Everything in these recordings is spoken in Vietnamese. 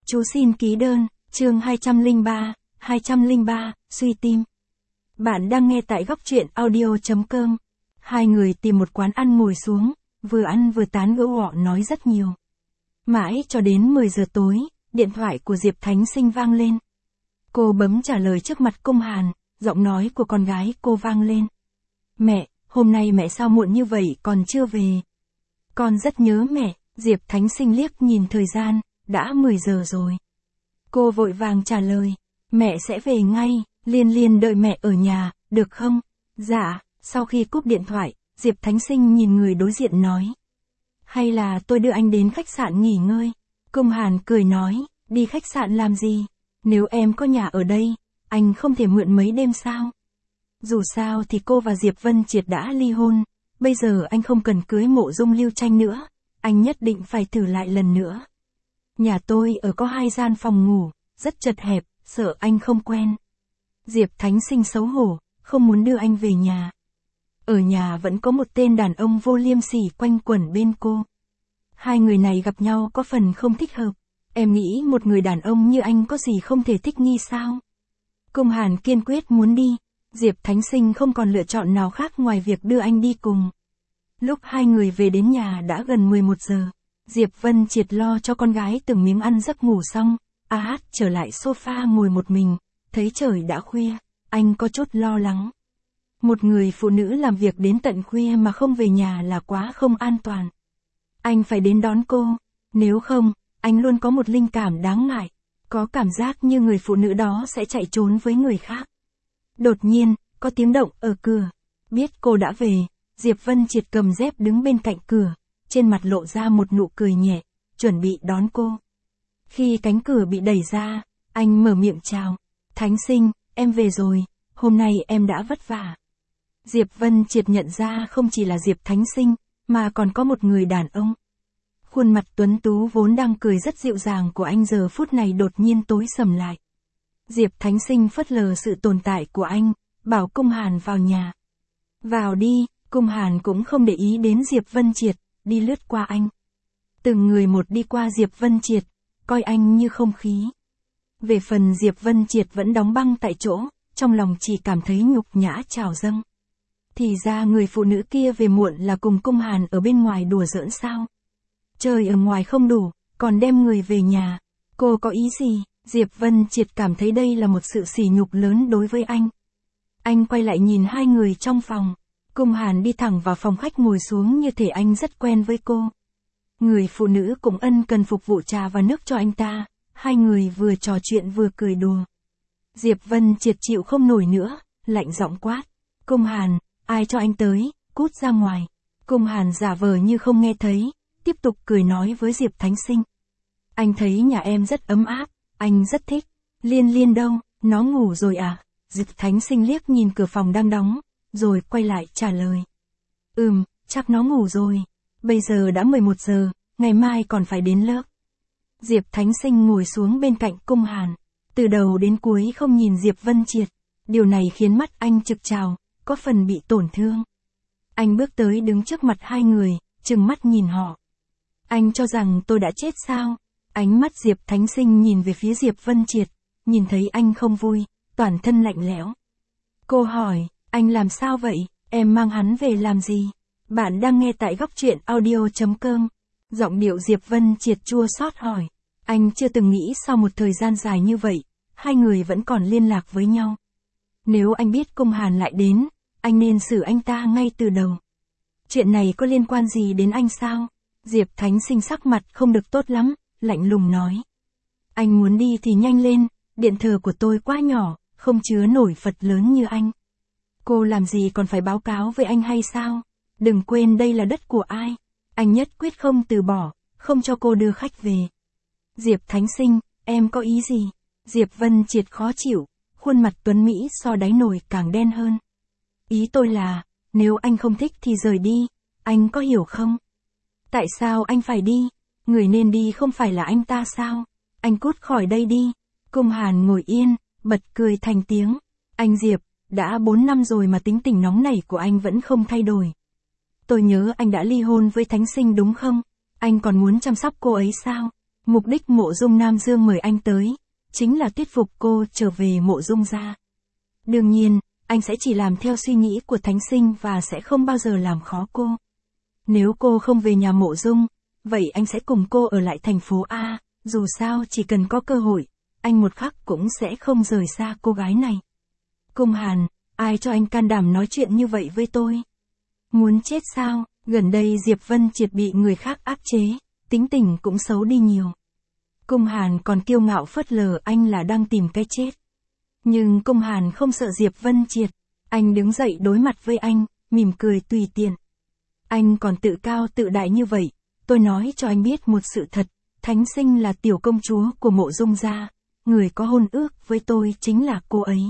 Chú xin ký đơn, chương 203, suy tim. Bạn đang nghe tại góc truyện audio.com. Hai người tìm một quán ăn ngồi xuống, vừa ăn vừa tán gẫu nói rất nhiều. Mãi cho đến 10 giờ tối, điện thoại của Diệp Thánh Sinh vang lên. Cô bấm trả lời trước mặt Cung Hàn, giọng nói của con gái cô vang lên. Mẹ, hôm nay mẹ sao muộn như vậy còn chưa về? Con rất nhớ mẹ. Diệp Thánh Sinh liếc nhìn thời gian, đã 10 giờ rồi. Cô vội vàng trả lời, mẹ sẽ về ngay, Liên Liên đợi mẹ ở nhà, được không? Dạ. Sau khi cúp điện thoại, Diệp Thánh Sinh nhìn người đối diện nói. Hay là tôi đưa anh đến khách sạn nghỉ ngơi? Cung Hàn cười nói, đi khách sạn làm gì? Nếu em có nhà ở đây, anh không thể mượn mấy đêm sao? Dù sao thì cô và Diệp Vân Triệt đã ly hôn, bây giờ anh không cần cưới Mộ Dung Lưu Tranh nữa, anh nhất định phải thử lại lần nữa. Nhà tôi ở có 2 gian phòng ngủ, rất chật hẹp, sợ anh không quen. Diệp Thánh Sinh xấu hổ, không muốn đưa anh về nhà. Ở nhà vẫn có một tên đàn ông vô liêm sỉ quanh quẩn bên cô. Hai người này gặp nhau có phần không thích hợp. Em nghĩ một người đàn ông như anh có gì không thể thích nghi sao? Cung Hàn kiên quyết muốn đi. Diệp Thánh Sinh không còn lựa chọn nào khác ngoài việc đưa anh đi cùng. Lúc hai người về đến nhà đã gần 11 giờ. Diệp Vân Triệt lo cho con gái từng miếng ăn giấc ngủ xong. Trở lại sofa ngồi một mình. Thấy trời đã khuya, anh có chút lo lắng. Một người phụ nữ làm việc đến tận khuya mà không về nhà là quá không an toàn. Anh phải đến đón cô. Nếu không, anh luôn có một linh cảm đáng ngại. Có cảm giác như người phụ nữ đó sẽ chạy trốn với người khác. Đột nhiên, có tiếng động ở cửa. Biết cô đã về, Diệp Vân Triệt cầm dép đứng bên cạnh cửa. Trên mặt lộ ra một nụ cười nhẹ, chuẩn bị đón cô. Khi cánh cửa bị đẩy ra, anh mở miệng chào. Thánh Sinh, em về rồi, hôm nay em đã vất vả. Diệp Vân Triệt nhận ra không chỉ là Diệp Thánh Sinh, mà còn có một người đàn ông. Khuôn mặt tuấn tú vốn đang cười rất dịu dàng của anh giờ phút này đột nhiên tối sầm lại. Diệp Thánh Sinh phớt lờ sự tồn tại của anh, bảo Cung Hàn vào nhà. Vào đi, Cung Hàn cũng không để ý đến Diệp Vân Triệt, đi lướt qua anh. Từng người một đi qua Diệp Vân Triệt, coi anh như không khí. Về phần Diệp Vân Triệt vẫn đóng băng tại chỗ, trong lòng chỉ cảm thấy nhục nhã trào dâng. Thì ra người phụ nữ kia về muộn là cùng Cung Hàn ở bên ngoài đùa giỡn sao? Trời ở ngoài không đủ, còn đem người về nhà. Cô có ý gì? Diệp Vân Triệt cảm thấy đây là một sự sỉ nhục lớn đối với anh. Anh quay lại nhìn hai người trong phòng. Cung Hàn đi thẳng vào phòng khách ngồi xuống như thể anh rất quen với cô. Người phụ nữ cũng ân cần phục vụ trà và nước cho anh ta. Hai người vừa trò chuyện vừa cười đùa. Diệp Vân Triệt chịu không nổi nữa, lạnh giọng quát. Cung Hàn, ai cho anh tới, cút ra ngoài. Cung Hàn giả vờ như không nghe thấy, tiếp tục cười nói với Diệp Thánh Sinh. Anh thấy nhà em rất ấm áp, anh rất thích. Liên Liên đâu, nó ngủ rồi à? Diệp Thánh Sinh liếc nhìn cửa phòng đang đóng, rồi quay lại trả lời. Chắc nó ngủ rồi. Bây giờ đã 11 giờ, ngày mai còn phải đến lớp. Diệp Thánh Sinh ngồi xuống bên cạnh Cung Hàn. Từ đầu đến cuối không nhìn Diệp Vân Triệt. Điều này khiến mắt anh trực trào, có phần bị tổn thương. Anh bước tới đứng trước mặt hai người, trừng mắt nhìn họ. Anh cho rằng tôi đã chết sao? Ánh mắt Diệp Thánh Sinh nhìn về phía Diệp Vân Triệt, nhìn thấy anh không vui, toàn thân lạnh lẽo. Cô hỏi, anh làm sao vậy? Em mang hắn về làm gì? Bạn đang nghe tại góc truyện audio.com. Giọng điệu Diệp Vân Triệt chua xót hỏi. Anh chưa từng nghĩ sau một thời gian dài như vậy, hai người vẫn còn liên lạc với nhau. Nếu anh biết Cung Hàn lại đến, anh nên xử anh ta ngay từ đầu. Chuyện này có liên quan gì đến anh sao? Diệp Thánh Sinh sắc mặt không được tốt lắm, lạnh lùng nói. Anh muốn đi thì nhanh lên, điện thờ của tôi quá nhỏ, không chứa nổi Phật lớn như anh. Cô làm gì còn phải báo cáo với anh hay sao? Đừng quên đây là đất của ai. Anh nhất quyết không từ bỏ, không cho cô đưa khách về. Diệp Thánh Sinh, em có ý gì? Diệp Vân Triệt khó chịu, khuôn mặt tuấn Mỹ so đáy nồi càng đen hơn. Ý tôi là, nếu anh không thích thì rời đi, anh có hiểu không? Tại sao anh phải đi? Người nên đi không phải là anh ta sao? Anh cút khỏi đây đi. Cung Hàn ngồi yên, bật cười thành tiếng. Anh Diệp, đã 4 năm rồi mà tính tình nóng nảy của anh vẫn không thay đổi. Tôi nhớ anh đã ly hôn với Thánh Sinh đúng không? Anh còn muốn chăm sóc cô ấy sao? Mục đích Mộ Dung Nam Dương mời anh tới, chính là thuyết phục cô trở về Mộ Dung gia. Đương nhiên, anh sẽ chỉ làm theo suy nghĩ của Thánh Sinh và sẽ không bao giờ làm khó cô. Nếu cô không về nhà Mộ Dung, vậy anh sẽ cùng cô ở lại thành phố A, dù sao chỉ cần có cơ hội, anh một khắc cũng sẽ không rời xa cô gái này. Cung Hàn, ai cho anh can đảm nói chuyện như vậy với tôi? Muốn chết sao? Gần đây Diệp Vân Triệt bị người khác áp chế, tính tình cũng xấu đi nhiều. Cung Hàn còn kiêu ngạo phớt lờ anh là đang tìm cái chết. Nhưng Cung Hàn không sợ Diệp Vân Triệt, anh đứng dậy đối mặt với anh, mỉm cười tùy tiện. Anh còn tự cao tự đại như vậy, tôi nói cho anh biết một sự thật, Thánh Sinh là tiểu công chúa của Mộ Dung gia, người có hôn ước với tôi chính là cô ấy.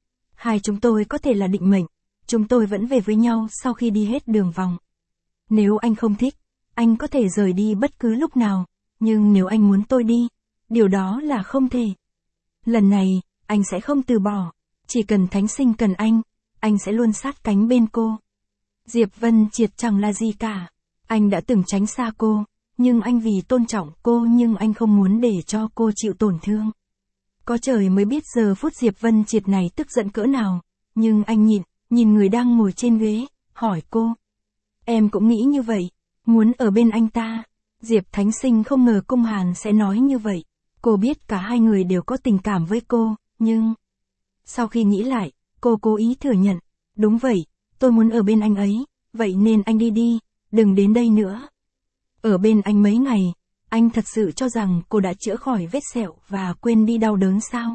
Hai chúng tôi có thể là định mệnh, chúng tôi vẫn về với nhau sau khi đi hết đường vòng. Nếu anh không thích, anh có thể rời đi bất cứ lúc nào, nhưng nếu anh muốn tôi đi, điều đó là không thể. Lần này, anh sẽ không từ bỏ, chỉ cần Thánh Sinh cần anh sẽ luôn sát cánh bên cô. Diệp Vân Triệt chẳng là gì cả, anh đã từng tránh xa cô, nhưng anh vì tôn trọng cô nhưng anh không muốn để cho cô chịu tổn thương. Có trời mới biết giờ phút Diệp Vân Triệt này tức giận cỡ nào, nhưng anh nhìn người đang ngồi trên ghế, hỏi cô. Em cũng nghĩ như vậy, muốn ở bên anh ta. Diệp Thánh Sinh không ngờ Cung Hàn sẽ nói như vậy, cô biết cả hai người đều có tình cảm với cô, nhưng... Sau khi nghĩ lại, cô cố ý thừa nhận, đúng vậy, tôi muốn ở bên anh ấy, vậy nên anh đi, đừng đến đây nữa. Ở bên anh mấy ngày, anh thật sự cho rằng cô đã chữa khỏi vết sẹo và quên đi đau đớn sao?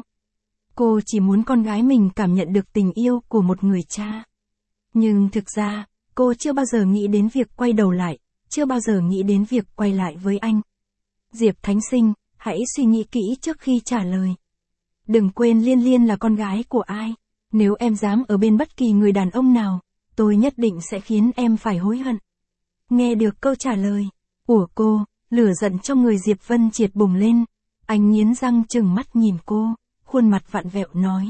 Cô chỉ muốn con gái mình cảm nhận được tình yêu của một người cha. Nhưng thực ra, cô chưa bao giờ nghĩ đến việc quay đầu lại, chưa bao giờ nghĩ đến việc quay lại với anh. Diệp Thánh Sinh, hãy suy nghĩ kỹ trước khi trả lời. Đừng quên Liên Liên là con gái của ai. Nếu em dám ở bên bất kỳ người đàn ông nào, tôi nhất định sẽ khiến em phải hối hận. Nghe được câu trả lời của cô, lửa giận trong người Diệp Vân Triệt bùng lên. Anh nghiến răng trừng mắt nhìn cô, khuôn mặt vặn vẹo nói.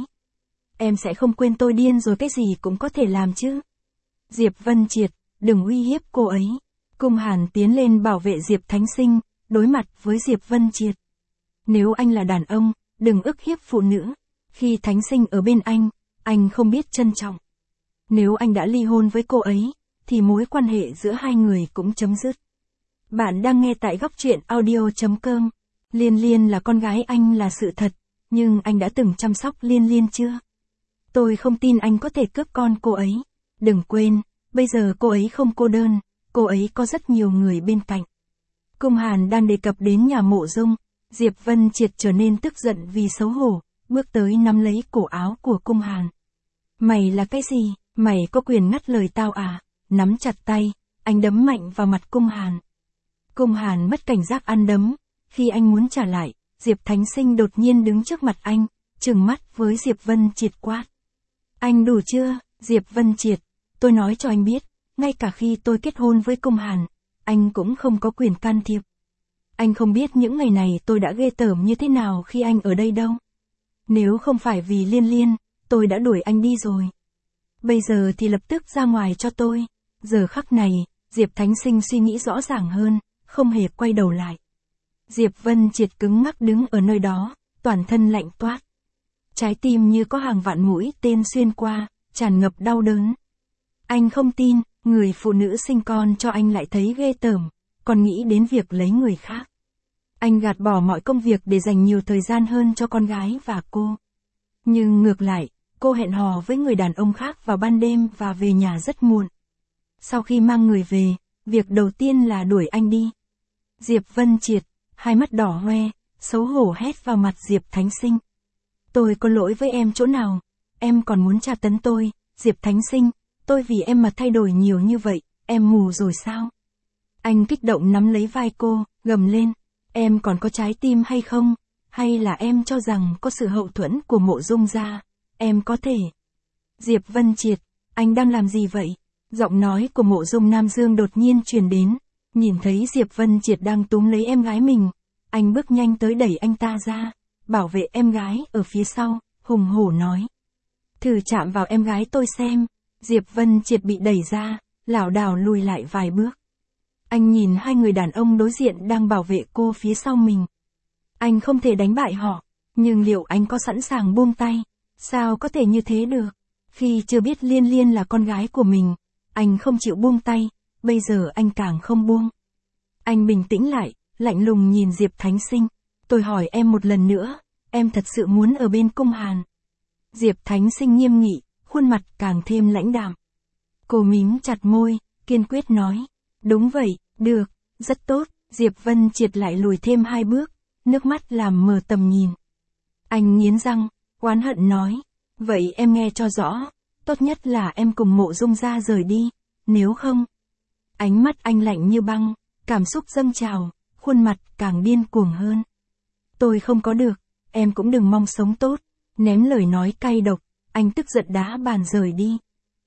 Em sẽ không quên tôi điên rồi cái gì cũng có thể làm chứ. Diệp Vân Triệt, đừng uy hiếp cô ấy. Cung Hàn tiến lên bảo vệ Diệp Thánh Sinh, đối mặt với Diệp Vân Triệt. Nếu anh là đàn ông, đừng ức hiếp phụ nữ. Khi Thánh Sinh ở bên anh không biết trân trọng. Nếu anh đã ly hôn với cô ấy, thì mối quan hệ giữa hai người cũng chấm dứt. Bạn đang nghe tại Góc Truyện Audio.com. Liên Liên là con gái anh là sự thật, nhưng anh đã từng chăm sóc Liên Liên chưa? Tôi không tin anh có thể cướp con cô ấy. Đừng quên, bây giờ cô ấy không cô đơn, cô ấy có rất nhiều người bên cạnh. Cung Hàn đang đề cập đến nhà Mộ Dung, Diệp Vân Triệt trở nên tức giận vì xấu hổ, bước tới nắm lấy cổ áo của Cung Hàn. Mày là cái gì? Mày có quyền ngắt lời tao à? Nắm chặt tay, anh đấm mạnh vào mặt Cung Hàn. Cung Hàn mất cảnh giác ăn đấm, khi anh muốn trả lại, Diệp Thánh Sinh đột nhiên đứng trước mặt anh, trừng mắt với Diệp Vân Triệt quát. Anh đủ chưa, Diệp Vân Triệt, tôi nói cho anh biết, ngay cả khi tôi kết hôn với Cung Hàn, anh cũng không có quyền can thiệp. Anh không biết những ngày này tôi đã ghê tởm như thế nào khi anh ở đây đâu. Nếu không phải vì Liên Liên, tôi đã đuổi anh đi rồi. Bây giờ thì lập tức ra ngoài cho tôi. Giờ khắc này, Diệp Thánh Sinh suy nghĩ rõ ràng hơn, không hề quay đầu lại. Diệp Vân Triệt cứng ngắc đứng ở nơi đó, toàn thân lạnh toát. Trái tim như có hàng vạn mũi tên xuyên qua, tràn ngập đau đớn. Anh không tin, người phụ nữ sinh con cho anh lại thấy ghê tởm, còn nghĩ đến việc lấy người khác. Anh gạt bỏ mọi công việc để dành nhiều thời gian hơn cho con gái và cô. Nhưng ngược lại, cô hẹn hò với người đàn ông khác vào ban đêm và về nhà rất muộn. Sau khi mang người về, việc đầu tiên là đuổi anh đi. Diệp Vân Triệt, hai mắt đỏ hoe, xấu hổ hét vào mặt Diệp Thánh Sinh. Tôi có lỗi với em chỗ nào? Em còn muốn tra tấn tôi, Diệp Thánh Sinh, tôi vì em mà thay đổi nhiều như vậy, em mù rồi sao? Anh kích động nắm lấy vai cô, gầm lên, em còn có trái tim hay không? Hay là em cho rằng có sự hậu thuẫn của Mộ Dung gia, em có thể? Diệp Vân Triệt, anh đang làm gì vậy? Giọng nói của Mộ Dung Nam Dương đột nhiên truyền đến, nhìn thấy Diệp Vân Triệt đang túm lấy em gái mình, anh bước nhanh tới đẩy anh ta ra, bảo vệ em gái ở phía sau, hùng hổ nói. Thử chạm vào em gái tôi xem. Diệp Vân Triệt bị đẩy ra, lảo đảo lùi lại vài bước. Anh nhìn hai người đàn ông đối diện đang bảo vệ cô phía sau mình, Anh không thể đánh bại họ. Nhưng liệu anh có sẵn sàng buông tay? Sao có thể như thế được? Khi chưa biết Liên Liên là con gái của mình, anh không chịu buông tay, bây giờ anh càng không buông. Anh bình tĩnh lại, lạnh lùng nhìn Diệp Thánh Sinh. Tôi hỏi em một lần nữa, em thật sự muốn ở bên Cung Hàn? Diệp Thánh Sinh nghiêm nghị, khuôn mặt càng thêm lãnh đạm. Cô mím chặt môi, kiên quyết nói. Đúng vậy, được, rất tốt. Diệp Vân Triệt lại lùi thêm 2 bước, nước mắt làm mờ tầm nhìn. Anh nghiến răng, oán hận nói. Vậy em nghe cho rõ, tốt nhất là em cùng Mộ Dung gia rời đi, nếu không. Ánh mắt anh lạnh như băng, cảm xúc dâng trào, khuôn mặt càng điên cuồng hơn. Tôi không có được, em cũng đừng mong sống tốt. Ném lời nói cay độc, anh tức giận đá bàn rời đi.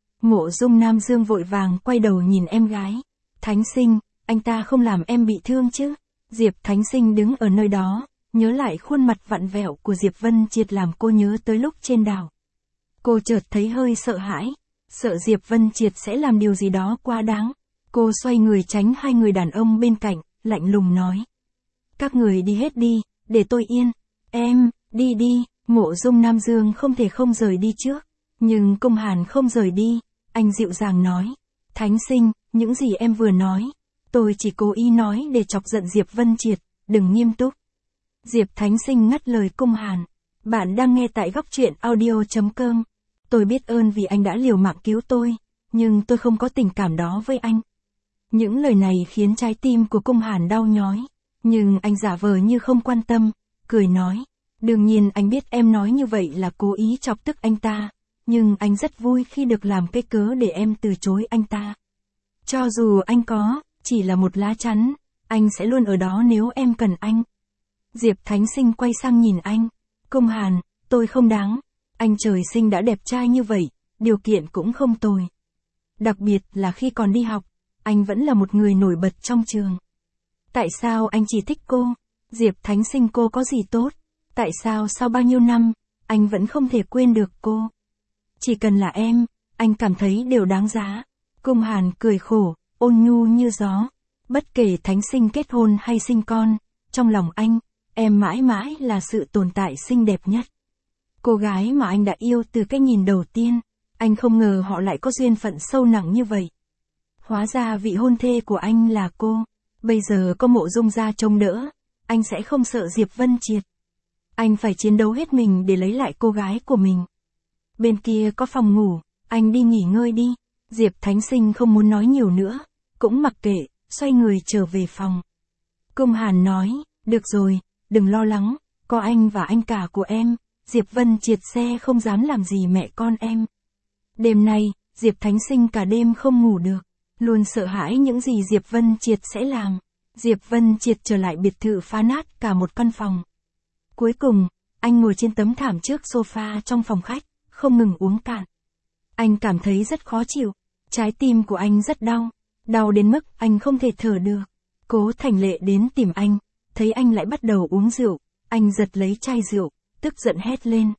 Mộ Dung Nam Dương vội vàng quay đầu nhìn em gái. Thánh Sinh, anh ta không làm em bị thương chứ? Diệp Thánh Sinh đứng ở nơi đó, nhớ lại khuôn mặt vặn vẹo của Diệp Vân Triệt làm cô nhớ tới lúc trên đảo. Cô chợt thấy hơi sợ hãi, sợ Diệp Vân Triệt sẽ làm điều gì đó quá đáng. Cô xoay người tránh 2 người đàn ông bên cạnh, lạnh lùng nói. Các người đi hết đi, để tôi yên. Em, đi đi. Mộ Dung Nam Dương không thể không rời đi trước. Nhưng Cung Hàn không rời đi, anh dịu dàng nói. Thánh Sinh, những gì em vừa nói, tôi chỉ cố ý nói để chọc giận Diệp Vân Triệt, đừng nghiêm túc. Diệp Thánh Sinh ngắt lời Cung Hàn. Bạn đang nghe tại góc truyện audio.com. Tôi biết ơn vì anh đã liều mạng cứu tôi, nhưng tôi không có tình cảm đó với anh. Những lời này khiến trái tim của Cung Hàn đau nhói, nhưng anh giả vờ như không quan tâm, cười nói. Đương nhiên anh biết em nói như vậy là cố ý chọc tức anh ta, nhưng anh rất vui khi được làm cái cớ để em từ chối anh ta. Cho dù anh có, chỉ là một lá chắn, anh sẽ luôn ở đó nếu em cần anh. Diệp Thánh Sinh quay sang nhìn anh. Cung Hàn, tôi không đáng. Anh trời sinh đã đẹp trai như vậy, điều kiện cũng không tồi. Đặc biệt là khi còn đi học, anh vẫn là một người nổi bật trong trường. Tại sao anh chỉ thích cô? Diệp Thánh Sinh, cô có gì tốt? Tại sao sau bao nhiêu năm, anh vẫn không thể quên được cô? Chỉ cần là em, anh cảm thấy đều đáng giá. Cung Hàn cười khổ, ôn nhu như gió. Bất kể Thánh Sinh kết hôn hay sinh con, trong lòng anh, em mãi mãi là sự tồn tại xinh đẹp nhất. Cô gái mà anh đã yêu từ cái nhìn đầu tiên, anh không ngờ họ lại có duyên phận sâu nặng như vậy. Hóa ra vị hôn thê của anh là cô. Bây giờ có Mộ Dung gia trông đỡ, anh sẽ không sợ Diệp Vân Triệt. Anh phải chiến đấu hết mình để lấy lại cô gái của mình. Bên kia có phòng ngủ, anh đi nghỉ ngơi đi. Diệp Thánh Sinh không muốn nói nhiều nữa, cũng mặc kệ, xoay người trở về phòng. Cung Hàn nói, được rồi, đừng lo lắng, có anh và anh cả của em, Diệp Vân Triệt sẽ không dám làm gì mẹ con em. Đêm nay, Diệp Thánh Sinh cả đêm không ngủ được, luôn sợ hãi những gì Diệp Vân Triệt sẽ làm. Diệp Vân Triệt trở lại biệt thự phá nát cả một căn phòng. Cuối cùng, anh ngồi trên tấm thảm trước sofa trong phòng khách, không ngừng uống cạn. Anh cảm thấy rất khó chịu, trái tim của anh rất đau, đau đến mức anh không thể thở được. Cố Thành Lệ đến tìm anh, thấy anh lại bắt đầu uống rượu, anh giật lấy chai rượu, tức giận hét lên.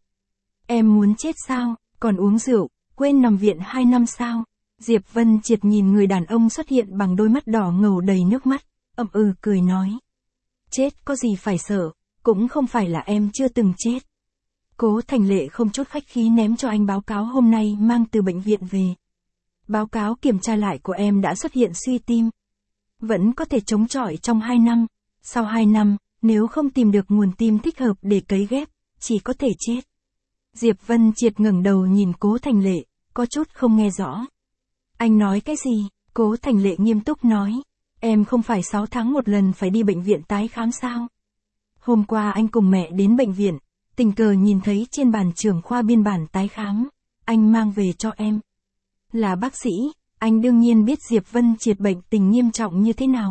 Em muốn chết sao, còn uống rượu, quên nằm viện 2 năm sao? Diệp Vân Triệt nhìn người đàn ông xuất hiện bằng đôi mắt đỏ ngầu đầy nước mắt, cười nói. Chết có gì phải sợ, cũng không phải là em chưa từng chết. Cố Thành Lệ không chút khách khí ném cho anh báo cáo hôm nay mang từ bệnh viện về. Báo cáo kiểm tra lại của em đã xuất hiện suy tim. Vẫn có thể chống chọi trong 2 năm. Sau 2 năm, nếu không tìm được nguồn tim thích hợp để cấy ghép, chỉ có thể chết. Diệp Vân Triệt ngẩng đầu nhìn Cố Thành Lệ, có chút không nghe rõ. Anh nói cái gì? Cố Thành Lệ nghiêm túc nói. Em không phải 6 tháng một lần phải đi bệnh viện tái khám sao? Hôm qua anh cùng mẹ đến bệnh viện, tình cờ nhìn thấy trên bàn trưởng khoa biên bản tái khám, anh mang về cho em. Là bác sĩ, anh đương nhiên biết Diệp Vân Triệt bệnh tình nghiêm trọng như thế nào.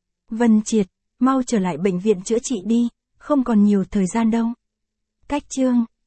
Vân Triệt, mau trở lại bệnh viện chữa trị đi, không còn nhiều thời gian đâu. Cách chương